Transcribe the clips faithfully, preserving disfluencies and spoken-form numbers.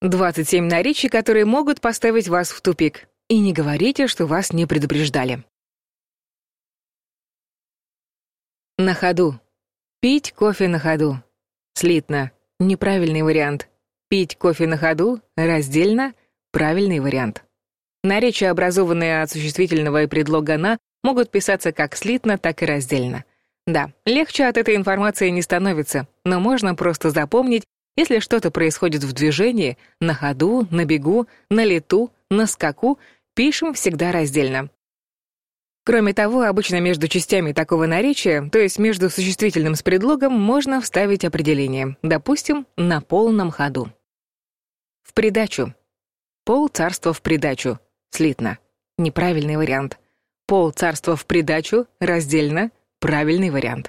двадцать семь наречий, которые могут поставить вас в тупик. И не говорите, что вас не предупреждали. На ходу. Пить кофе на ходу. Слитно. Неправильный вариант. Пить кофе на ходу. Раздельно. Правильный вариант. Наречия, образованные от существительного и предлога «на», могут писаться как слитно, так и раздельно. Да, легче от этой информации не становится, но можно просто запомнить, если что-то происходит в движении, на ходу, на бегу, на лету, на скаку, пишем всегда раздельно. Кроме того, обычно между частями такого наречия, то есть между существительным с предлогом, можно вставить определение, допустим, «на полном ходу». В придачу. Пол царства в придачу. Слитно. Неправильный вариант. Пол царства в придачу. Раздельно. Правильный вариант.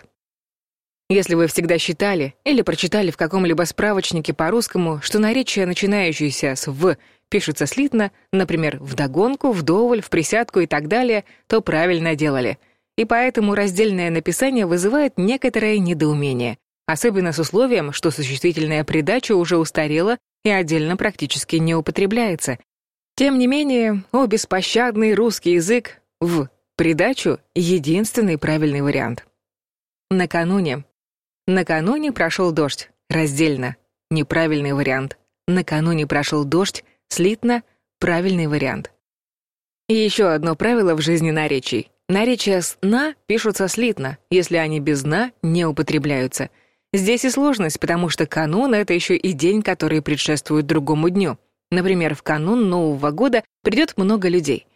Если вы всегда считали или прочитали в каком-либо справочнике по-русскому, что наречия, начинающиеся с «в», пишутся слитно, например, вдогонку, вдоволь, вприсядку и так далее, то правильно делали. И поэтому раздельное написание вызывает некоторое недоумение, особенно с условием, что существительная придача уже устарела и отдельно практически не употребляется. Тем не менее, о беспощадный русский язык, «в» придачу — единственный правильный вариант. Накануне. Накануне прошел дождь. Раздельно. Неправильный вариант. Накануне прошел дождь. Слитно. Правильный вариант. И еще одно правило в жизни наречий. Наречия с «на» пишутся слитно, если они без «на» не употребляются. Здесь и сложность, потому что канун — это еще и день, который предшествует другому дню. Например, в канун Нового года придет много людей.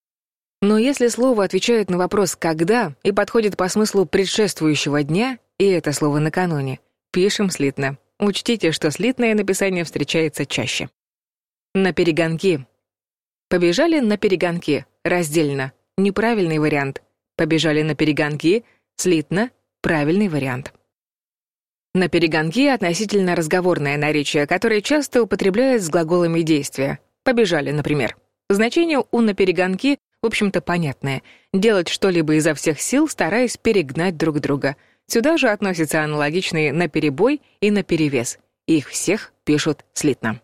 Но если слово отвечает на вопрос «когда» и подходит по смыслу предшествующего дня, и это слово «накануне», пишем слитно. Учтите, что слитное написание встречается чаще. На перегонки. Побежали на перегонки. Раздельно. Неправильный вариант. Побежали на перегонки. Слитно. Правильный вариант. На перегонки относительно разговорное наречие, которое часто употребляют с глаголами действия. Побежали, например. Значение у наперегонки, в общем-то, понятное. Делать что-либо изо всех сил, стараясь перегнать друг друга. Сюда же относятся аналогичные наперебой и наперевес. Их всех пишут слитно.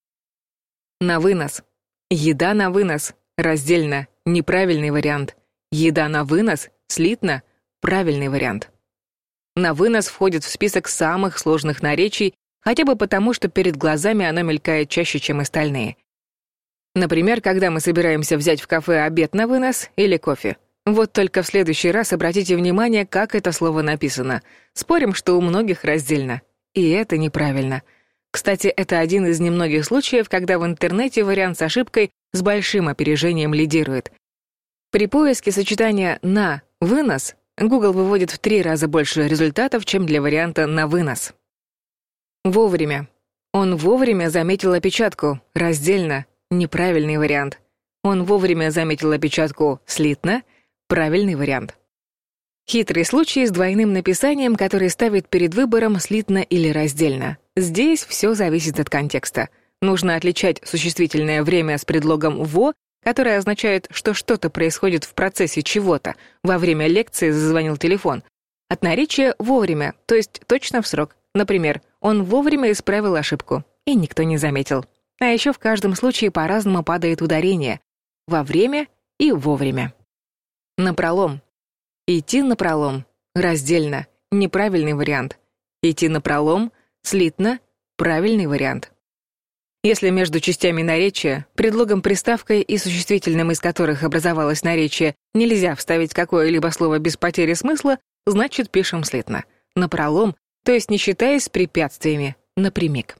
На вынос. Еда на вынос. Раздельно. Неправильный вариант. Еда на вынос. Слитно. Правильный вариант. На вынос входит в список самых сложных наречий, хотя бы потому, что перед глазами оно мелькает чаще, чем остальные. Например, когда мы собираемся взять в кафе обед на вынос или кофе. Вот только в следующий раз обратите внимание, как это слово написано. Спорим, что у многих раздельно. И это неправильно. Кстати, это один из немногих случаев, когда в интернете вариант с ошибкой с большим опережением лидирует. При поиске сочетания «на» «вынос» Google выводит в три раза больше результатов, чем для варианта «на вынос». Вовремя. Он вовремя заметил опечатку. Раздельно. Неправильный вариант. Он вовремя заметил опечатку. Слитно. Правильный вариант. Хитрый случай с двойным написанием, который ставит перед выбором слитно или раздельно. Здесь все зависит от контекста. Нужно отличать существительное время с предлогом «во», которое означает, что что-то происходит в процессе чего-то. Во время лекции зазвонил телефон. От наречия «вовремя», то есть точно в срок. Например, он вовремя исправил ошибку, и никто не заметил. А еще в каждом случае по-разному падает ударение. Во время и вовремя. Напролом. Идти напролом. Раздельно. Неправильный вариант. Идти напролом. Слитно. Правильный вариант. Если между частями наречия, предлогом, приставкой и существительным, из которых образовалось наречие, нельзя вставить какое-либо слово без потери смысла, значит, пишем слитно. Напролом, то есть не считаясь с препятствиями, напрямик.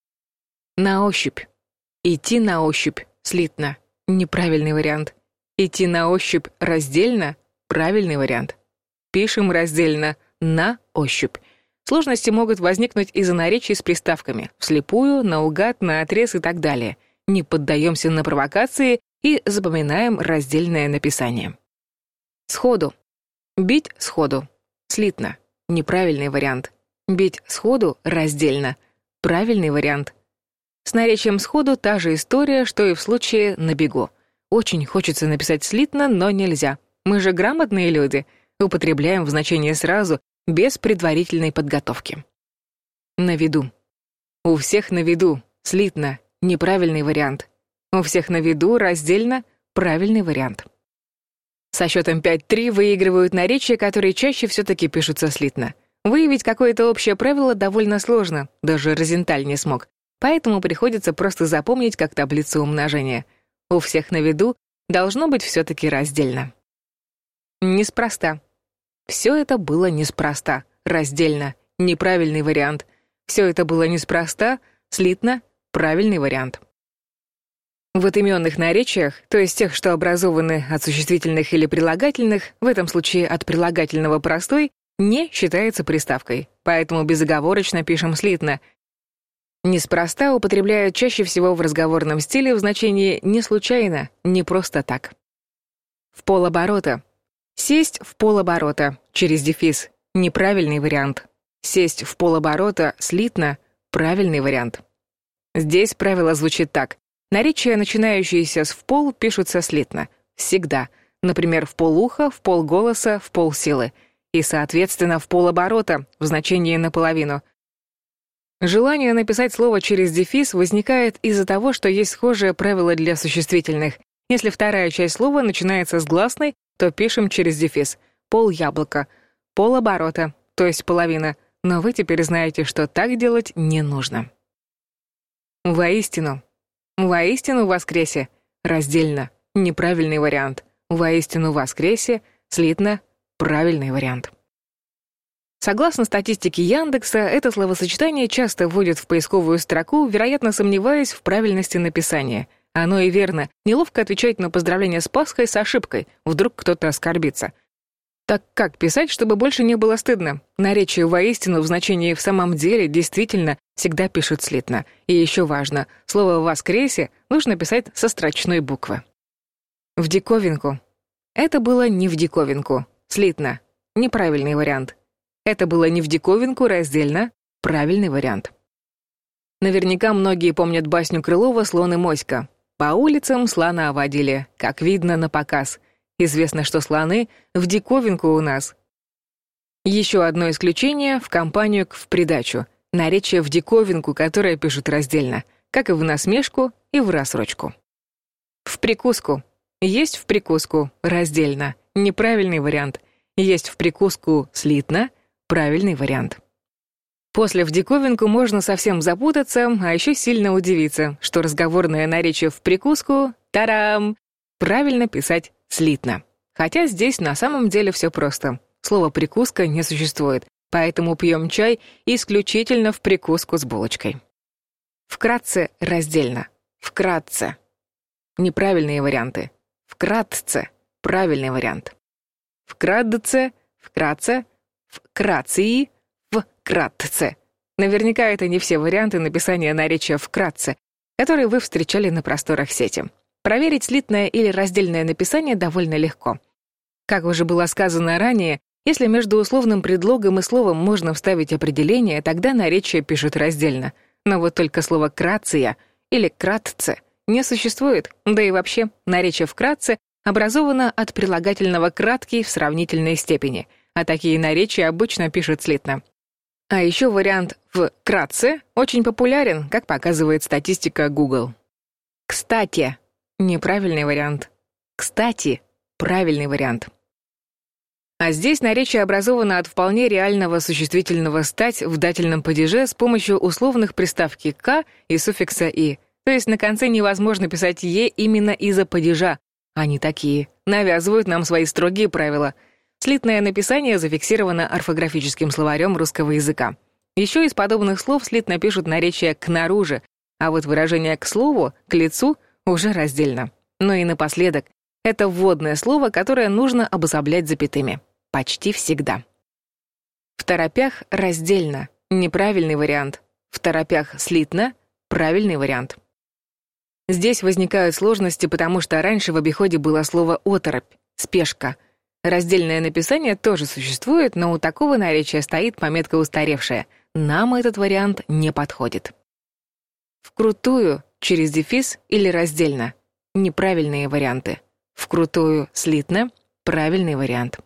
На ощупь. Идти на ощупь. Слитно. Неправильный вариант. Идти на ощупь раздельно. Правильный вариант. Пишем раздельно. На ощупь. Сложности могут возникнуть из-за наречий с приставками. Вслепую, наугад, наотрез и так далее. Не поддаемся на провокации и запоминаем раздельное написание. Сходу. Бить сходу. Слитно. Неправильный вариант. Бить сходу раздельно. Правильный вариант. С наречием сходу та же история, что и в случае на бегу. Очень хочется написать слитно, но нельзя. Мы же грамотные люди. Употребляем в значении сразу, без предварительной подготовки. На виду. У всех на виду. Слитно. неправильный вариант. У всех на виду, раздельно, правильный вариант. Со счетом пять-три выигрывают наречия, которые чаще все-таки пишутся слитно. Выявить какое-то общее правило довольно сложно, даже Розенталь не смог, поэтому приходится просто запомнить как таблицу умножения. У всех на виду должно быть все-таки раздельно. Неспроста. Все это было неспроста, раздельно, неправильный вариант. Все это было неспроста, слитно, правильный вариант. В отыменных наречиях, то есть тех, что образованы от существительных или прилагательных, в этом случае от прилагательного простой, «не» считается приставкой, поэтому безоговорочно пишем слитно. Неспроста употребляют чаще всего в разговорном стиле в значении «не случайно», «не просто так». В полоборота. Сесть в полоборота, через дефис, неправильный вариант. Сесть в полоборота, слитно, правильный вариант. Здесь правило звучит так. Наречия, начинающиеся с «в пол», пишутся слитно. Всегда. Например, в полуха, в полголоса, в полсилы. И, соответственно, в полоборота, в значении наполовину. Желание написать слово через дефис возникает из-за того, что есть схожее правило для существительных. Если вторая часть слова начинается с гласной, то пишем через дефис. Пол яблока. Полоборота, то есть половина. Но вы теперь знаете, что так делать не нужно. Воистину. Воистину воскресе. Раздельно. Неправильный вариант. Воистину воскресе. Слитно. Правильный вариант. Согласно статистике Яндекса, это словосочетание часто вводят в поисковую строку, вероятно, сомневаясь в правильности написания. Оно и верно. Неловко отвечать на поздравление с Пасхой с ошибкой. Вдруг кто-то оскорбится. Так как писать, чтобы больше не было стыдно? Наречие «воистину» в значении «в самом деле» действительно всегда пишут слитно. И еще важно, слово «воскресе» нужно писать со строчной буквы. В диковинку. Это было не в диковинку. Слитно. Неправильный вариант. Это было не в диковинку, раздельно. Правильный вариант. Наверняка многие помнят басню Крылова «Слон и моська». По улицам слона водили, как видно, на показ. Известно, что слоны в диковинку у нас. Еще одно исключение в компанию к «в придачу». Наречие в диковинку, которое пишут раздельно, как и в насмешку и в рассрочку. В прикуску. Есть в прикуску, раздельно. Неправильный вариант. Есть в прикуску, слитно. Правильный вариант. После в диковинку можно совсем запутаться, а еще сильно удивиться, что разговорное наречие в прикуску — тарам! Правильно писать слитно. Хотя здесь на самом деле все просто. Слово «прикуска» не существует, поэтому пьем чай исключительно в прикуску с булочкой. Вкратце раздельно. Вкратце. Неправильные варианты. Вкратце. Правильный вариант. Вкратце, вкратце, вкратции, вкратце. Наверняка это не все варианты написания наречия вкратце, которые вы встречали на просторах сети. Проверить слитное или раздельное написание довольно легко. Как уже было сказано ранее, если между условным предлогом и словом можно вставить определение, тогда наречие пишут раздельно. Но вот только слово «крация» или «кратце» не существует, да и вообще наречие «вкратце» образовано от прилагательного «краткий» в сравнительной степени, а такие наречия обычно пишут слитно. А еще вариант «вкратце» очень популярен, как показывает статистика Google. Кстати. Неправильный вариант. Кстати. Правильный вариант. А здесь наречие образовано от вполне реального существительного «стать» в дательном падеже с помощью условных приставки «к» и суффикса «и». То есть на конце невозможно писать «е» именно из-за падежа. Они такие. Навязывают нам свои строгие правила. Слитное написание зафиксировано орфографическим словарем русского языка. Еще из подобных слов слитно пишут наречия «кнаружи», а вот выражение «к слову», «к лицу» уже раздельно. Ну и напоследок, это вводное слово, которое нужно обособлять запятыми. Почти всегда. В торопях раздельно. Неправильный вариант. В торопях слитно. Правильный вариант. Здесь возникают сложности, потому что раньше в обиходе было слово «оторопь», «спешка». Раздельное написание тоже существует, но у такого наречия стоит пометка устаревшая. Нам этот вариант не подходит. Вкрутую, через дефис или раздельно. Неправильные варианты. Вкрутую, слитно. Правильный вариант.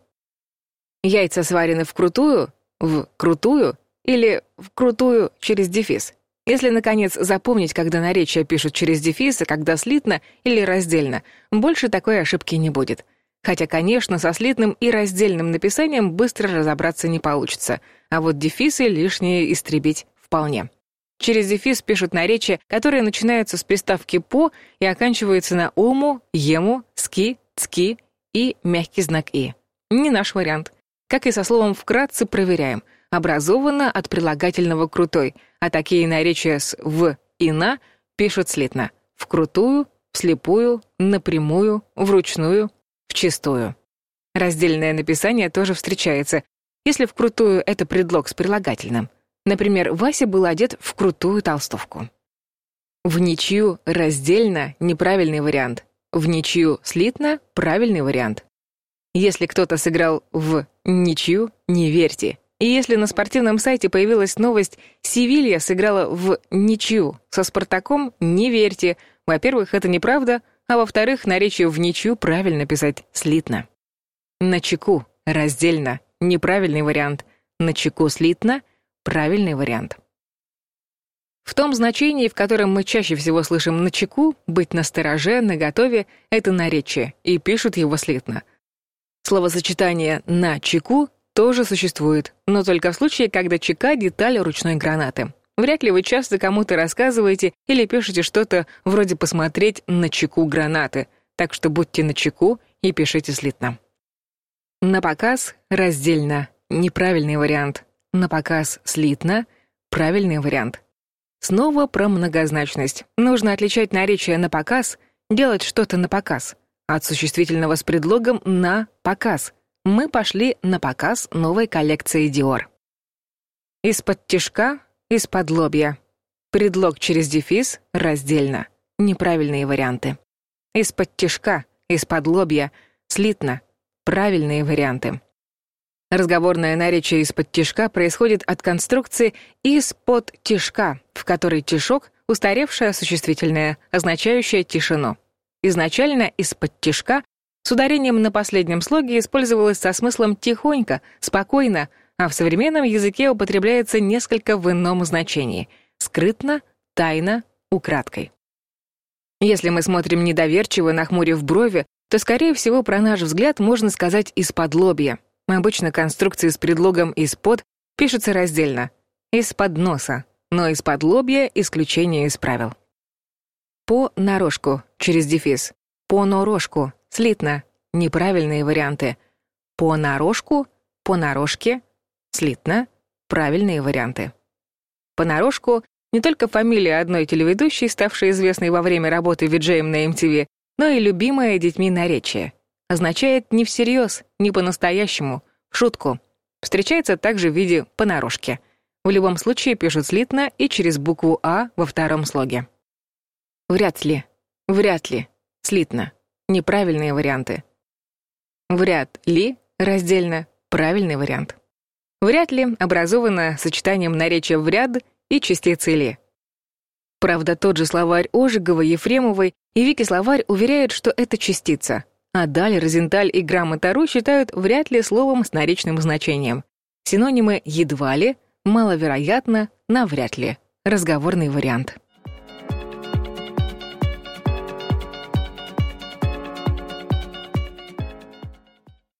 Яйца сварены вкрутую, в крутую или вкрутую через дефис. Если, наконец, запомнить, когда наречия пишут через дефис, а когда слитно или раздельно, больше такой ошибки не будет. Хотя, конечно, со слитным и раздельным написанием быстро разобраться не получится, а вот дефисы лишние истребить вполне. Через дефис пишут наречия, которые начинаются с приставки «по» и оканчиваются на «ому», «ему», «ски», «цки» и мягкий знак «и». Не наш вариант. Как и со словом «вкратце» проверяем. Образовано от прилагательного «крутой», а такие наречия с «в» и «на» пишут слитно. Вкрутую, вслепую, напрямую, вручную, вчистую. Раздельное написание тоже встречается, если вкрутую это предлог с прилагательным. Например, Вася был одет в крутую толстовку. В ничью раздельно — неправильный вариант. В ничью слитно — правильный вариант. Если кто-то сыграл в ничью, не верьте. И если на спортивном сайте появилась новость «Севилья сыграла в ничью со Спартаком», не верьте. Во-первых, это неправда, а во-вторых, наречие в ничью правильно писать слитно. Начеку раздельно — неправильный вариант. Начеку слитно — правильный вариант. В том значении, в котором мы чаще всего слышим «начеку», быть настороже, наготове — это наречие, и пишут его слитно. Словосочетание «на чеку» тоже существует, но только в случае, когда чека — деталь ручной гранаты. Вряд ли вы часто кому-то рассказываете или пишете что-то вроде «посмотреть на чеку гранаты», так что будьте начеку и пишите слитно. Напоказ раздельно — неправильный вариант. Напоказ слитно — правильный вариант. Снова про многозначность. Нужно отличать наречие «напоказ», делать что-то напоказ, от существительного с предлогом «на показ». Мы пошли на показ новой коллекции Dior. Из-под тишка, из-под лобья. Предлог через дефис раздельно. Неправильные варианты. Из-под тишка, из-под лобья. Слитно. Правильные варианты. Разговорное наречие из-под тишка происходит от конструкции «из-под тишка», в которой тишок — устаревшее существительное, означающее тишину. Изначально «из-под тишка» с ударением на последнем слоге использовалось со смыслом «тихонько», «спокойно», а в современном языке употребляется несколько в ином значении — скрытно, тайно, украдкой. Если мы смотрим недоверчиво, нахмурив брови, то, скорее всего, про наш взгляд можно сказать «из-под лобья». Обычно конструкции с предлогом «из-под» пишутся раздельно — «из-под носа», но «из-под лобья» — исключение из правил. По-нарошку, через дефис. По-норошку, слитно, неправильные варианты. По-нарошку, по-нарошке, слитно, правильные варианты. Понарошку — не только фамилия одной телеведущей, ставшей известной во время работы виджеем на эм ти ви, но и любимое детьми наречие. Означает не всерьез, не по-настоящему, в шутку. Встречается также в виде понарошки. В любом случае пишут слитно и через букву «а» во втором слоге. Вряд ли, вряд ли, слитно, неправильные варианты. Вряд ли, раздельно, правильный вариант. Вряд ли образовано сочетанием наречия «вряд» и частицы «ли». Правда, тот же словарь Ожеговой, Ефремовой и Вики-словарь уверяют, что это частица, а Даль, Розенталь и Грамота.ру считают «вряд ли» словом с наречным значением. Синонимы «едва ли», «маловероятно», «навряд ли». Разговорный вариант.